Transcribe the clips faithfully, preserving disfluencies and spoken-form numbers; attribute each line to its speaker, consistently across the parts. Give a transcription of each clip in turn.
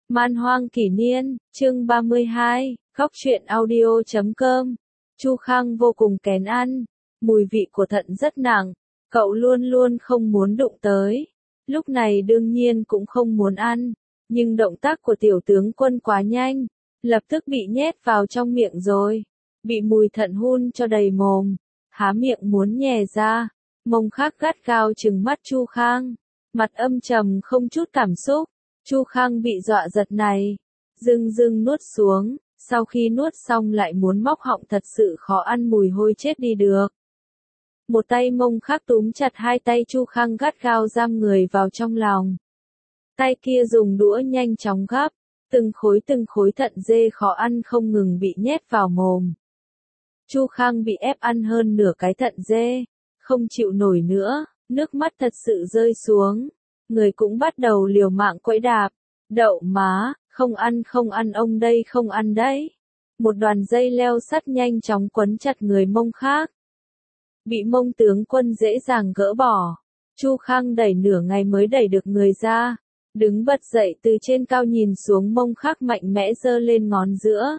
Speaker 1: Man hoang kỷ niên, chương ba mươi hai, Góc truyện audio chấm com. Chu Khang vô cùng kén ăn, mùi vị của thận rất nặng, cậu luôn luôn không muốn đụng tới. Lúc này đương nhiên cũng không muốn ăn, nhưng động tác của tiểu tướng Quân quá nhanh, lập tức bị nhét vào trong miệng rồi, bị mùi thận hun cho đầy mồm, há miệng muốn nhè ra. Mông Khắc gắt gao trừng mắt Chu Khang, mặt âm trầm không chút cảm xúc. Chu Khang bị dọa giật này, dưng dưng nuốt xuống, sau khi nuốt xong lại muốn móc họng, thật sự khó ăn, mùi hôi chết đi được. Một tay Mông Khắc túm chặt hai tay Chu Khang gắt gao giam người vào trong lòng. Tay kia dùng đũa nhanh chóng gắp, từng khối từng khối thận dê khó ăn không ngừng bị nhét vào mồm. Chu Khang bị ép ăn hơn nửa cái thận dê, không chịu nổi nữa, nước mắt thật sự rơi xuống. Người cũng bắt đầu liều mạng quẫy đạp. Đậu má, không ăn không ăn, ông đây không ăn đấy. Một đoàn dây leo sắt nhanh chóng quấn chặt người Mông Khắc. Bị Mông tướng Quân dễ dàng gỡ bỏ. Chu Khang đẩy nửa ngày mới đẩy được người ra. Đứng bật dậy từ trên cao nhìn xuống, Mông Khắc mạnh mẽ giơ lên ngón giữa.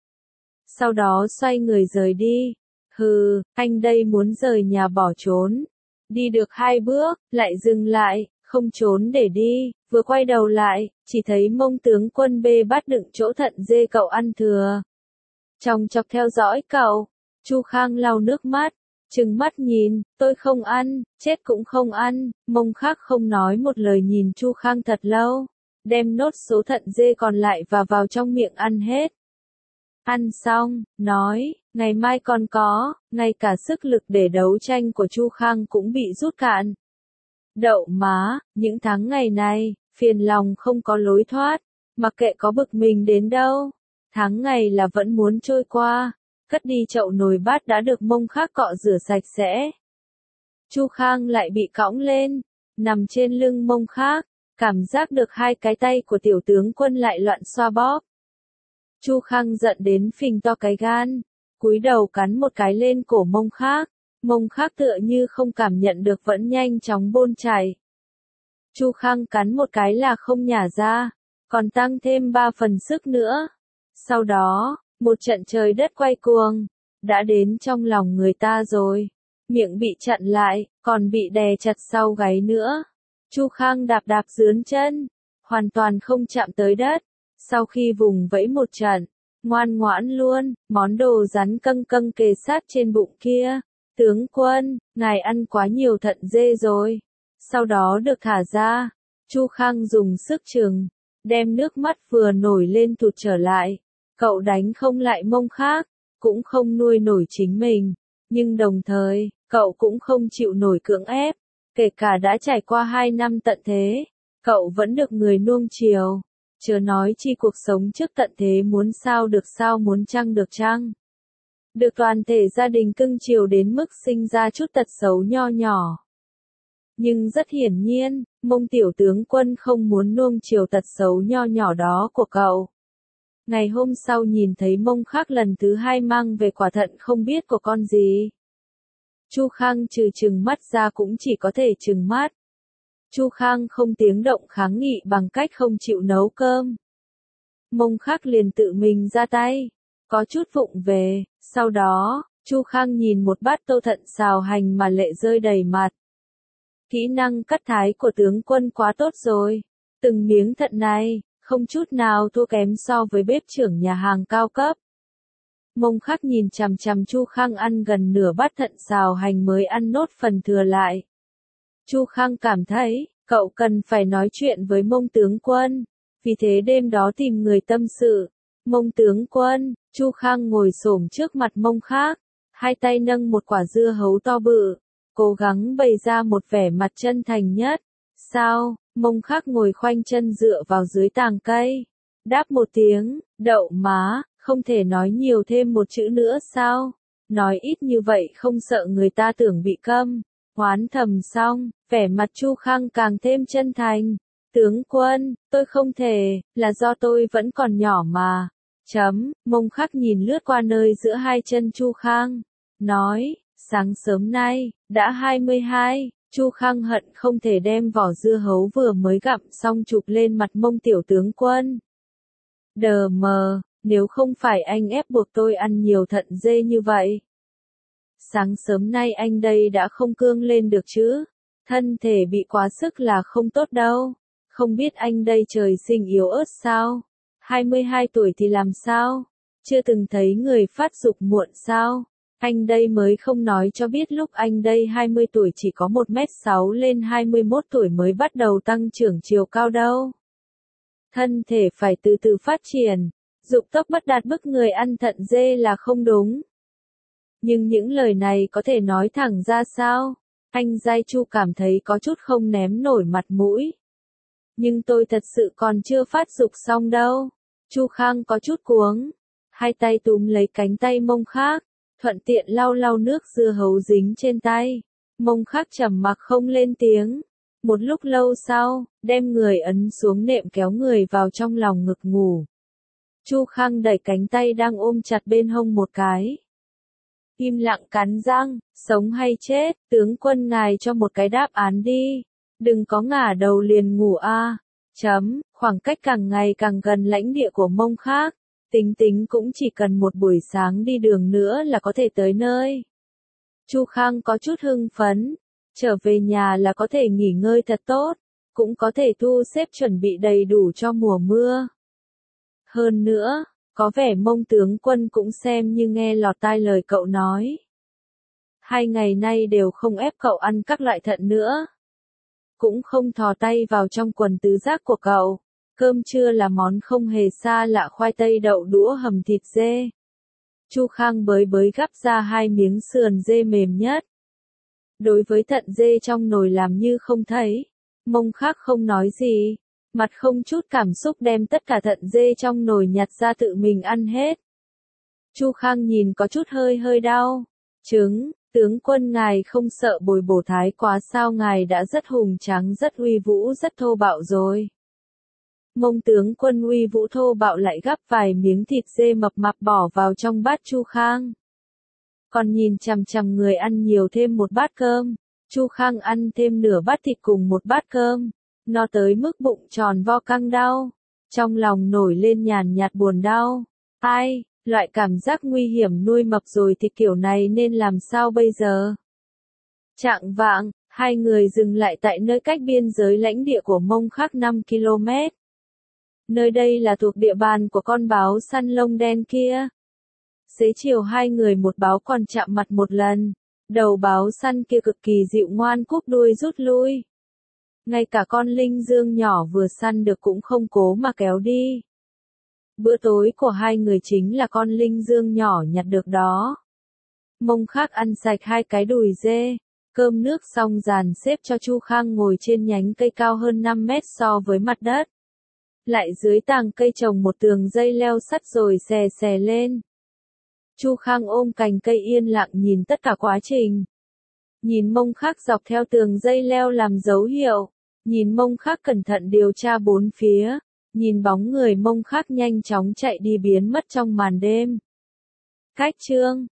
Speaker 1: Sau đó xoay người rời đi. Hừ, anh đây muốn rời nhà bỏ trốn. Đi được hai bước, lại dừng lại. Không trốn để đi, vừa quay đầu lại, chỉ thấy Mông tướng Quân bê bát đựng chỗ thận dê cậu ăn thừa. Chòng chọc theo dõi cậu, Chu Khang lau nước mắt, trừng mắt nhìn, tôi không ăn, chết cũng không ăn. Mông Khắc không nói một lời nhìn Chu Khang thật lâu, đem nốt số thận dê còn lại và vào trong miệng ăn hết. Ăn xong, nói, ngày mai còn có, ngay cả sức lực để đấu tranh của Chu Khang cũng bị rút cạn. Đậu má, những tháng ngày này, phiền lòng không có lối thoát, mặc kệ có bực mình đến đâu, tháng ngày là vẫn muốn trôi qua. Cất đi chậu nồi bát đã được Mông Khắc cọ rửa sạch sẽ. Chu Khang lại bị cõng lên, nằm trên lưng Mông Khắc, cảm giác được hai cái tay của tiểu tướng Quân lại loạn xoa bóp. Chu Khang giận đến phình to cái gan, cúi đầu cắn một cái lên cổ Mông Khắc. Mông Khắc tựa như không cảm nhận được vẫn nhanh chóng bôn chảy. Chu Khang cắn một cái là không nhả ra, còn tăng thêm ba phần sức nữa. Sau đó, một trận trời đất quay cuồng, đã đến trong lòng người ta rồi. Miệng bị chặn lại, còn bị đè chặt sau gáy nữa. Chu Khang đạp đạp dướn chân, hoàn toàn không chạm tới đất. Sau khi vùng vẫy một trận, ngoan ngoãn luôn, món đồ rắn căng căng kề sát trên bụng kia. Tướng Quân, ngài ăn quá nhiều thận dê rồi. Sau đó được thả ra, Chu Khang dùng sức chừng, đem nước mắt vừa nổi lên tụt trở lại. Cậu đánh không lại Mông Khắc, cũng không nuôi nổi chính mình, nhưng đồng thời, cậu cũng không chịu nổi cưỡng ép. Kể cả đã trải qua hai năm tận thế, cậu vẫn được người nuông chiều. Chớ nói chi cuộc sống trước tận thế, muốn sao được sao, muốn chăng được chăng. Được toàn thể gia đình cưng chiều đến mức sinh ra chút tật xấu nho nhỏ. Nhưng rất hiển nhiên, Mông tiểu tướng Quân không muốn nuông chiều tật xấu nho nhỏ đó của cậu. Ngày hôm sau nhìn thấy Mông Khắc lần thứ hai mang về quả thận không biết của con gì. Chu Khang trừ trừng mắt ra cũng chỉ có thể trừng mắt. Chu Khang không tiếng động kháng nghị bằng cách không chịu nấu cơm. Mông Khắc liền tự mình ra tay, có chút vụng về. Sau đó, Chu Khang nhìn một bát tô thận xào hành mà lệ rơi đầy mặt. Kỹ năng cắt thái của tướng Quân quá tốt rồi. Từng miếng thận này, không chút nào thua kém so với bếp trưởng nhà hàng cao cấp. Mông Khắc nhìn chằm chằm Chu Khang ăn gần nửa bát thận xào hành mới ăn nốt phần thừa lại. Chu Khang cảm thấy, cậu cần phải nói chuyện với Mông tướng Quân. Vì thế đêm đó tìm người tâm sự. Mông tướng Quân, Chu Khang ngồi xổm trước mặt Mông Khắc, hai tay nâng một quả dưa hấu to bự, cố gắng bày ra một vẻ mặt chân thành nhất. Sao? Mông Khắc ngồi khoanh chân dựa vào dưới tàng cây, đáp một tiếng, đậu má, không thể nói nhiều thêm một chữ nữa sao? Nói ít như vậy không sợ người ta tưởng bị câm. Oán thầm xong, vẻ mặt Chu Khang càng thêm chân thành. Tướng Quân, tôi không thể, là do tôi vẫn còn nhỏ mà. Chấm, Mông Khắc nhìn lướt qua nơi giữa hai chân Chu Khang, nói, sáng sớm nay, đã hai mươi hai, Chu Khang hận không thể đem vỏ dưa hấu vừa mới gặm xong chụp lên mặt Mông tiểu tướng Quân. Đờ mờ, nếu không phải anh ép buộc tôi ăn nhiều thận dê như vậy. Sáng sớm nay anh đây đã không cương lên được chứ. Thân thể bị quá sức là không tốt đâu. Không biết anh đây trời sinh yếu ớt sao? hai mươi hai tuổi thì làm sao? Chưa từng thấy người phát dục muộn sao? Anh đây mới không nói cho biết lúc anh đây hai mươi tuổi chỉ có một mét sáu lên hai mươi mốt tuổi mới bắt đầu tăng trưởng chiều cao đâu. Thân thể phải từ từ phát triển, dục tốc bất đạt bức người ăn thận dê là không đúng. Nhưng những lời này có thể nói thẳng ra sao? Anh Giai Chu cảm thấy có chút không ném nổi mặt mũi. Nhưng tôi thật sự còn chưa phát dục xong đâu. Chu Khang có chút cuống, hai tay túm lấy cánh tay Mông Khác, thuận tiện lau lau nước dưa hấu dính trên tay. Mông Khác trầm mặc không lên tiếng. Một lúc lâu sau, đem người ấn xuống nệm kéo người vào trong lòng ngực ngủ. Chu Khang đẩy cánh tay đang ôm chặt bên hông một cái. Im lặng cắn răng, sống hay chết, tướng quân ngài cho một cái đáp án đi. Đừng có ngả đầu liền ngủ a. À. Chấm, khoảng cách càng ngày càng gần lãnh địa của Mông Khác. Tính tính cũng chỉ cần một buổi sáng đi đường nữa là có thể tới nơi. Chu Khang có chút hưng phấn. Trở về nhà là có thể nghỉ ngơi thật tốt. Cũng có thể thu xếp chuẩn bị đầy đủ cho mùa mưa. Hơn nữa, có vẻ Mông tướng quân cũng xem như nghe lọt tai lời cậu nói. Hai ngày nay đều không ép cậu ăn các loại thận nữa. Cũng không thò tay vào trong quần tứ giác của cậu. Cơm trưa là món không hề xa lạ khoai tây đậu đũa hầm thịt dê. Chu Khang bới bới gắp ra hai miếng sườn dê mềm nhất. Đối với thận dê trong nồi làm như không thấy. Mông Khác không nói gì. Mặt không chút cảm xúc đem tất cả thận dê trong nồi nhặt ra tự mình ăn hết. Chu Khang nhìn có chút hơi hơi đau. Trứng, tướng quân ngài không sợ bồi bổ thái quá sao, ngài đã rất hùng tráng rất uy vũ rất thô bạo rồi. Mông tướng quân uy vũ thô bạo lại gắp vài miếng thịt dê mập mạp bỏ vào trong bát Chu Khang. Còn nhìn chằm chằm người ăn nhiều thêm một bát cơm. Chu Khang ăn thêm nửa bát thịt cùng một bát cơm. No tới mức bụng tròn vo căng đau. Trong lòng nổi lên nhàn nhạt buồn đau. Ai, loại cảm giác nguy hiểm nuôi mập rồi thì kiểu này nên làm sao bây giờ? Chạng vạng, hai người dừng lại tại nơi cách biên giới lãnh địa của Mông Khác năm ki lô mét. Nơi đây là thuộc địa bàn của con báo săn lông đen kia. Xế chiều hai người một báo còn chạm mặt một lần. Đầu báo săn kia cực kỳ dịu ngoan cúp đuôi rút lui. Ngay cả con linh dương nhỏ vừa săn được cũng không cố mà kéo đi. Bữa tối của hai người chính là con linh dương nhỏ nhặt được đó. Mông Khác ăn sạch hai cái đùi dê. Cơm nước xong dàn xếp cho Chu Khang ngồi trên nhánh cây cao hơn năm mét so với mặt đất. Lại dưới tàng cây trồng một tường dây leo sắt rồi xè xè lên. Chu Khang ôm cành cây yên lặng nhìn tất cả quá trình. Nhìn Mông Khác dọc theo tường dây leo làm dấu hiệu. Nhìn Mông Khác cẩn thận điều tra bốn phía. Nhìn bóng người Mông Khác nhanh chóng chạy đi biến mất trong màn đêm. Cách chương